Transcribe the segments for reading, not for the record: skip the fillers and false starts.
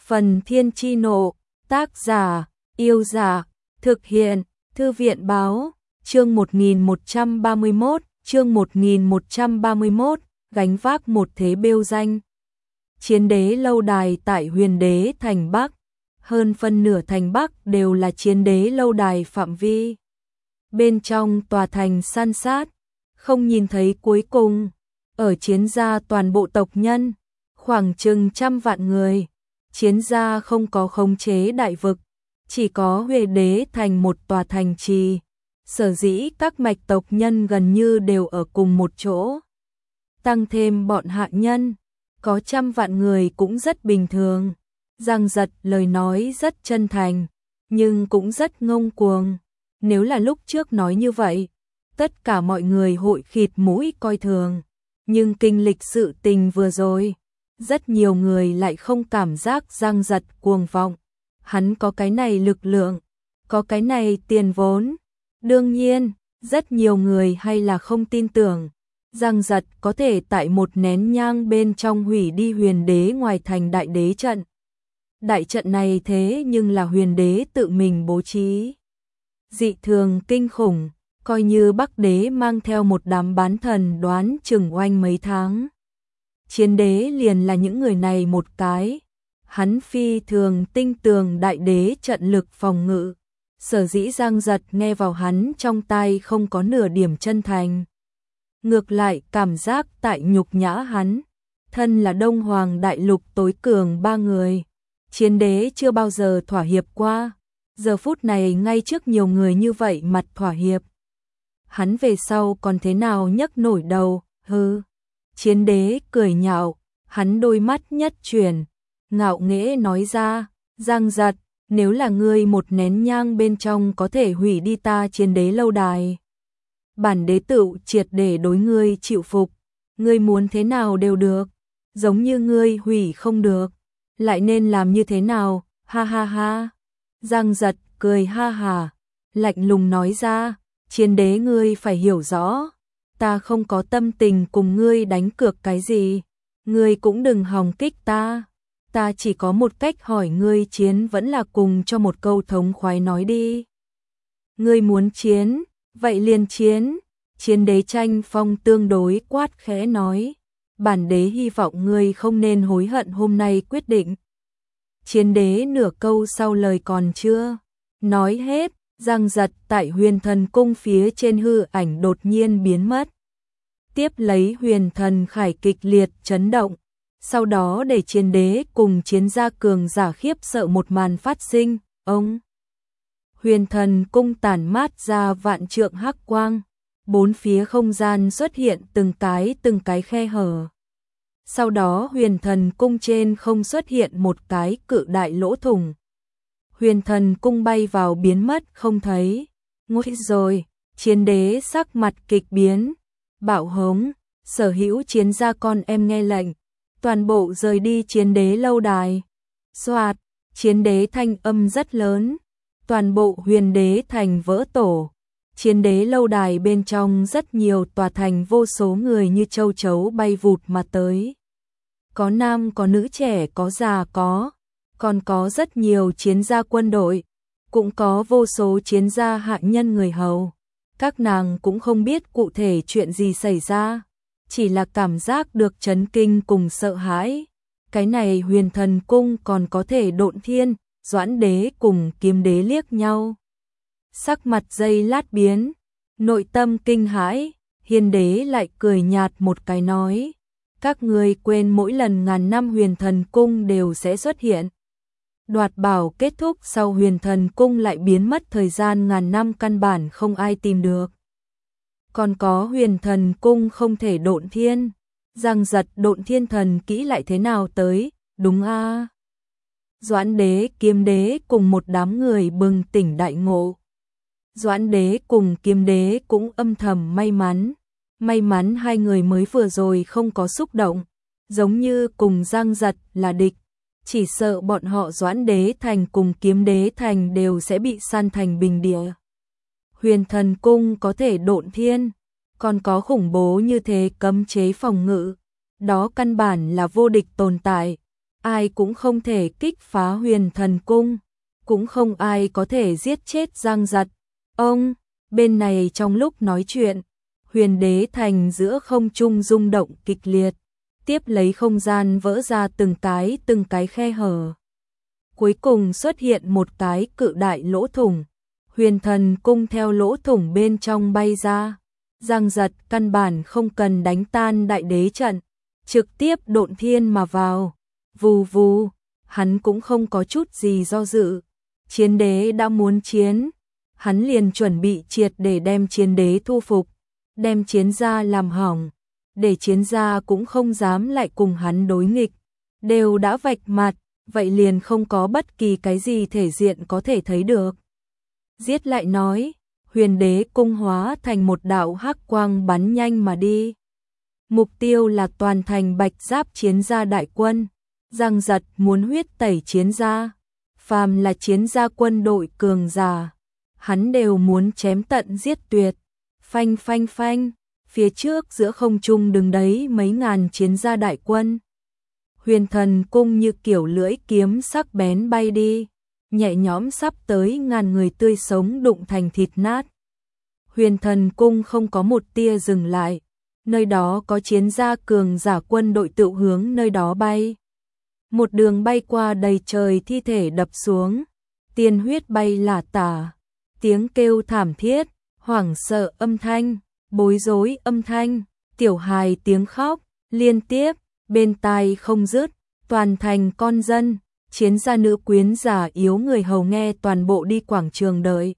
Phần Thiên Chi Nộ, tác giả, Yêu Giả, thực hiện, Thư viện Báo, chương 1131, gánh vác một thế bêu danh. Chiến đế lâu đài tại Huyền Đế Thành Bắc, hơn phân nửa thành Bắc đều là chiến đế lâu đài phạm vi. Bên trong tòa thành san sát, không nhìn thấy cuối cùng, ở chiến gia toàn bộ tộc nhân, khoảng chừng 100 vạn người. Chiến gia không có khống chế đại vực, chỉ có Huyền Đế Thành một tòa thành trì. Sở dĩ các mạch tộc nhân gần như đều ở cùng một chỗ. Tăng thêm bọn hạ nhân, có 100 vạn người cũng rất bình thường. Giang Giật lời nói rất chân thành, nhưng cũng rất ngông cuồng. Nếu là lúc trước nói như vậy, tất cả mọi người hội khịt mũi coi thường. Nhưng kinh lịch sự tình vừa rồi, rất nhiều người lại không cảm giác Giang Giật cuồng vọng. Hắn có cái này lực lượng, có cái này tiền vốn. Đương nhiên, rất nhiều người hay là không tin tưởng. Giang Giật có thể tại một nén nhang bên trong hủy đi Huyền Đế ngoài thành đại đế trận. Đại trận này thế nhưng là Huyền Đế tự mình bố trí. Dị thường kinh khủng, coi như Bắc Đế mang theo một đám bán thần đoán chừng oanh mấy tháng. Chiến đế liền là những người này một cái. Hắn phi thường tinh tường đại đế trận lực phòng ngự. Sở dĩ Giang Giật nghe vào hắn trong tai không có nửa điểm chân thành. Ngược lại cảm giác tại nhục nhã hắn. Thân là Đông Hoàng đại lục tối cường 3 người. Chiến đế chưa bao giờ thỏa hiệp qua. Giờ phút này ngay trước nhiều người như vậy mặt thỏa hiệp. Hắn về sau còn thế nào nhấc nổi đầu, hư. Chiến đế cười nhạo, hắn đôi mắt nhất chuyển, ngạo nghễ nói ra, Giang Giật, nếu là ngươi một nén nhang bên trong có thể hủy đi ta chiến đế lâu đài. Bản đế tựu triệt để đối ngươi chịu phục, ngươi muốn thế nào đều được, giống như ngươi hủy không được, lại nên làm như thế nào, ha ha ha. Giang Giật cười ha hà, lạnh lùng nói ra, chiến đế ngươi phải hiểu rõ, ta không có tâm tình cùng ngươi đánh cược cái gì, ngươi cũng đừng hòng kích ta. Ta chỉ có một cách hỏi ngươi chiến vẫn là cùng cho một câu thống khoái nói đi. Ngươi muốn chiến, vậy liền chiến. Chiến đế Tranh Phong tương đối quát khẽ nói. Bản đế hy vọng ngươi không nên hối hận hôm nay quyết định. Chiến đế nửa câu sau lời còn chưa nói hết, Giang Giật tại Huyền Thần Cung phía trên hư ảnh đột nhiên biến mất. Tiếp lấy Huyền Thần Khải kịch liệt chấn động. Sau đó để chiến đế cùng chiến gia cường giả khiếp sợ một màn phát sinh, ông. Huyền Thần Cung tản mát ra vạn trượng hắc quang, bốn phía không gian xuất hiện từng cái khe hở. Sau đó Huyền Thần Cung trên không xuất hiện một cái cự đại lỗ thủng. Huyền Thần Cung bay vào biến mất không thấy. Nguy rồi, chiến đế sắc mặt kịch biến, bạo hống, sở hữu chiến gia con em nghe lệnh. Toàn bộ rời đi chiến đế lâu đài. Soạt, chiến đế thanh âm rất lớn. Toàn bộ Huyền Đế Thành vỡ tổ. Chiến đế lâu đài bên trong rất nhiều tòa thành vô số người như châu chấu bay vụt mà tới. Có nam có nữ trẻ có già có. Còn có rất nhiều chiến gia quân đội. Cũng có vô số chiến gia hạ nhân người hầu. Các nàng cũng không biết cụ thể chuyện gì xảy ra. Chỉ là cảm giác được chấn kinh cùng sợ hãi. Cái này Huyền Thần Cung còn có thể độn thiên, Doãn đế cùng Kiếm đế liếc nhau. Sắc mặt giây lát biến, nội tâm kinh hãi, Hiên đế lại cười nhạt một cái nói. Các ngươi quên mỗi lần ngàn năm Huyền Thần Cung đều sẽ xuất hiện. Đoạt bảo kết thúc sau Huyền Thần Cung lại biến mất thời gian ngàn năm căn bản không ai tìm được. Còn có Huyền Thần Cung không thể độn thiên. Giang Giật độn thiên thần kỹ lại thế nào tới, đúng a? Doãn đế, Kiếm đế cùng một đám người bừng tỉnh đại ngộ. Doãn đế cùng Kiếm đế cũng âm thầm may mắn. May mắn hai người mới vừa rồi không có xúc động. Giống như cùng Giang Giật là địch. Chỉ sợ bọn họ Doãn đế thành cùng Kiếm đế thành đều sẽ bị san thành bình địa. Huyền Thần Cung có thể độn thiên, còn có khủng bố như thế cấm chế phòng ngự, đó căn bản là vô địch tồn tại. ai cũng không thể kích phá Huyền Thần Cung, cũng không ai có thể giết chết Giang Giật. Ông, bên này trong lúc nói chuyện, Huyền Đế Thành giữa không trung rung động kịch liệt, tiếp lấy không gian vỡ ra từng cái khe hở. Cuối cùng xuất hiện một cái cự đại lỗ thủng, Huyền Thần Cung theo lỗ thủng bên trong bay ra. Giang Giật căn bản không cần đánh tan đại đế trận, trực tiếp độn thiên mà vào. Vù vù, hắn cũng không có chút gì do dự. Chiến đế đã muốn chiến, hắn liền chuẩn bị triệt để đem chiến đế thu phục, đem chiến gia làm hỏng, để chiến gia cũng không dám lại cùng hắn đối nghịch. Đều đã vạch mặt, vậy liền không có bất kỳ cái gì thể diện có thể thấy được. Giết lại nói, Huyền Đế Cung hóa thành một đạo hắc quang bắn nhanh mà đi. Mục tiêu là toàn thành Bạch Giáp chiến gia đại quân. Giang Giật muốn huyết tẩy chiến gia, phàm là chiến gia quân đội cường giả, hắn đều muốn chém tận giết tuyệt. Phanh phanh phanh, phía trước giữa không trung đứng đấy mấy ngàn chiến gia đại quân. Huyền Thần Cung như kiểu lưỡi kiếm sắc bén bay đi, nhẹ nhõm sắp tới ngàn người tươi sống đụng thành thịt nát. Huyền Thần Cung không có một tia dừng lại, nơi đó có chiến gia cường giả quân đội tự hướng nơi đó bay. Một đường bay qua đầy trời thi thể đập xuống, tiên huyết bay lả tả, tiếng kêu thảm thiết, hoảng sợ âm thanh, bối rối âm thanh, tiểu hài tiếng khóc, liên tiếp, bên tai không dứt, toàn thành con dân, chiến gia nữ quyến già yếu người hầu nghe toàn bộ đi quảng trường đợi.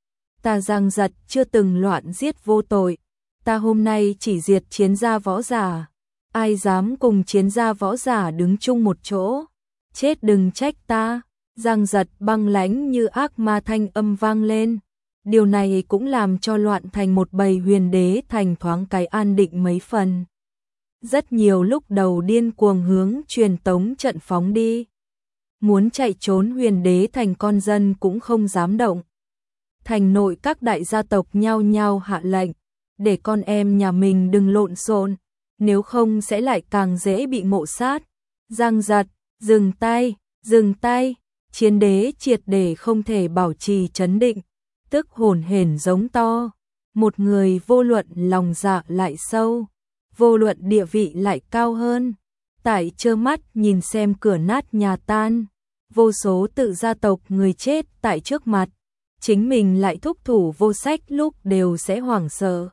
Ta Giang Giật chưa từng loạn giết vô tội, ta hôm nay chỉ diệt chiến gia võ giả, ai dám cùng chiến gia võ giả đứng chung một chỗ, chết đừng trách ta. Giang Giật băng lãnh như ác ma thanh âm vang lên, điều này cũng làm cho loạn thành một bầy Huyền Đế Thành thoáng cái an định mấy phần. Rất nhiều lúc đầu điên cuồng hướng truyền tống trận phóng đi, muốn chạy trốn Huyền Đế Thành con dân cũng không dám động. Thành nội các đại gia tộc nhao nhao hạ lệnh, để con em nhà mình đừng lộn xộn, nếu không sẽ lại càng dễ bị ngộ sát. Giang Giật, dừng tay, dừng tay. Chiến đế triệt để không thể bảo trì trấn định, tức hổn hển giống to. Một người vô luận lòng dạ lại sâu, vô luận địa vị lại cao hơn, tại trơ mắt nhìn xem cửa nát nhà tan, vô số tự gia tộc người chết tại trước mặt, chính mình lại thúc thủ vô sách lúc đều sẽ hoảng sợ,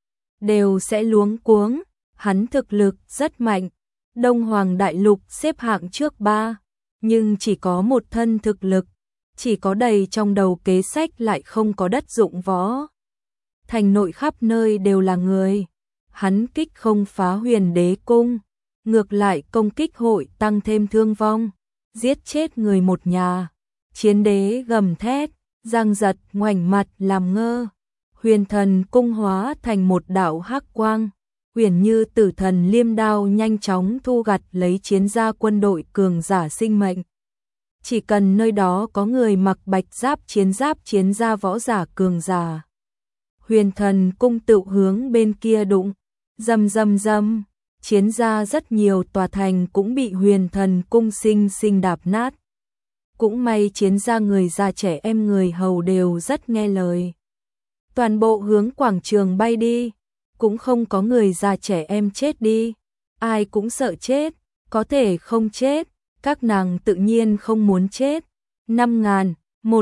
đều sẽ luống cuống. Hắn thực lực rất mạnh, Đông Hoàng Đại Lục xếp hạng trước 3, nhưng chỉ có một thân thực lực, chỉ có đầy trong đầu kế sách lại không có đất dụng võ. Thành nội khắp nơi đều là người, hắn kích không phá Huyền Đế Cung, ngược lại công kích hội tăng thêm thương vong, giết chết người một nhà. Chiến đế gầm thét, Giang Giật ngoảnh mặt làm ngơ. Huyền Thần Cung hóa thành một đạo hắc quang, uyển như tử thần liêm đao nhanh chóng thu gặt lấy chiến gia quân đội cường giả sinh mệnh. Chỉ cần nơi đó có người mặc bạch giáp chiến gia võ giả cường giả, Huyền Thần Cung tự hướng bên kia đụng, rầm rầm rầm, chiến gia rất nhiều tòa thành cũng bị Huyền Thần Cung sinh sinh đạp nát. Cũng may chiến gia người già trẻ em người hầu đều rất nghe lời, toàn bộ hướng quảng trường bay đi, cũng không có người già trẻ em chết đi, ai cũng sợ chết, có thể không chết, các nàng tự nhiên không muốn chết. 5.000,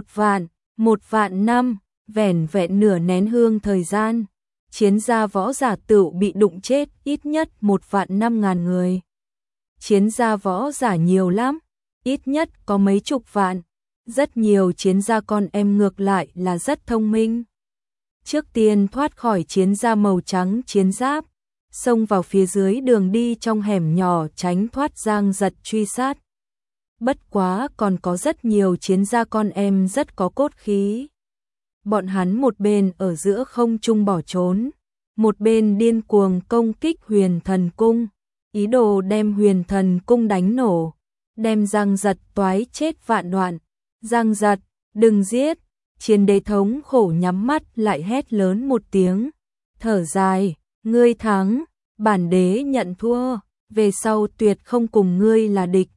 1 vạn năm, vẻn vẹn nửa nén hương thời gian, chiến gia võ giả tựu bị đụng chết ít nhất 1.500.000 người. Chiến gia võ giả nhiều lắm, ít nhất có mấy chục vạn, rất nhiều chiến gia con em ngược lại là rất thông minh. Trước tiên thoát khỏi chiến gia màu trắng chiến giáp, xông vào phía dưới đường đi trong hẻm nhỏ tránh thoát Giang Giật truy sát. Bất quá còn có rất nhiều chiến gia con em rất có cốt khí. Bọn hắn một bên ở giữa không trung bỏ trốn, một bên điên cuồng công kích Huyền Thần Cung, ý đồ đem Huyền Thần Cung đánh nổ, đem Giang Giật toái chết vạn đoạn. Giang Giật, đừng giết! Chiến đế thống khổ nhắm mắt lại hét lớn một tiếng, thở dài, ngươi thắng, bản đế nhận thua, về sau tuyệt không cùng ngươi là địch.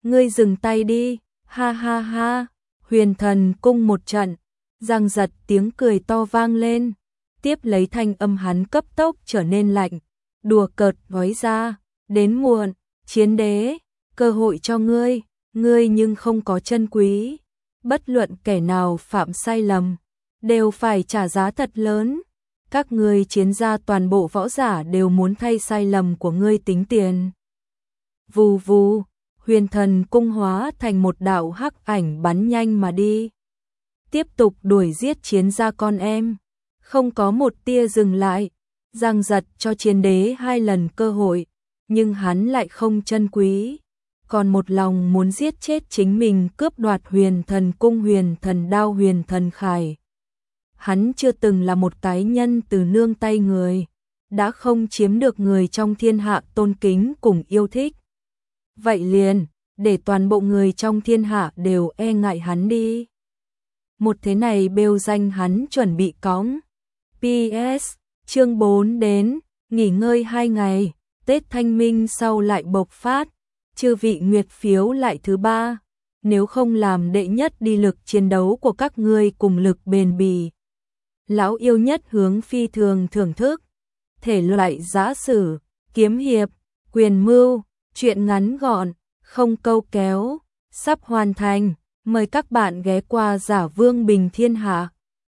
ngươi dừng tay đi, ha ha ha, Huyền Thần Cung một trận, giằng giật tiếng cười to vang lên, tiếp lấy thanh âm hắn cấp tốc trở nên lạnh, đùa cợt nói ra, đến muộn, Chiến Đế, cơ hội cho ngươi, ngươi nhưng không có chân quý, bất luận kẻ nào phạm sai lầm, đều phải trả giá thật lớn. Các ngươi Chiến gia toàn bộ võ giả đều muốn thay sai lầm của ngươi tính tiền. Vù vù, Huyền Thần Cung hóa thành một đạo hắc ảnh bắn nhanh mà đi. Tiếp tục đuổi giết Chiến gia con em, không có một tia dừng lại, giằng giật cho Chiến Đế 2 lần cơ hội, nhưng hắn lại không trân quý, còn một lòng muốn giết chết chính mình, cướp đoạt Huyền Thần Cung, Huyền Thần Đao, Huyền Thần Khải. Hắn chưa từng là một cái nhân từ nương tay người, đã không chiếm được người trong thiên hạ tôn kính cùng yêu thích. Vậy liền, để toàn bộ người trong thiên hạ đều e ngại hắn đi. Một thế này bêu danh hắn chuẩn bị cõng. PS, chương 4 đến, nghỉ ngơi 2 ngày, Tết Thanh Minh sau lại bộc phát, chư vị nguyệt phiếu lại thứ 3, nếu không làm đệ nhất đi lực chiến đấu của các ngươi cùng lực bền bỉ. Lão yêu nhất hướng phi thường thưởng thức, thể loại giã sử, kiếm hiệp, quyền mưu, truyện ngắn gọn, không câu kéo, sắp hoàn thành, mời các bạn ghé qua Giả Vương Bình Thiên Hạ.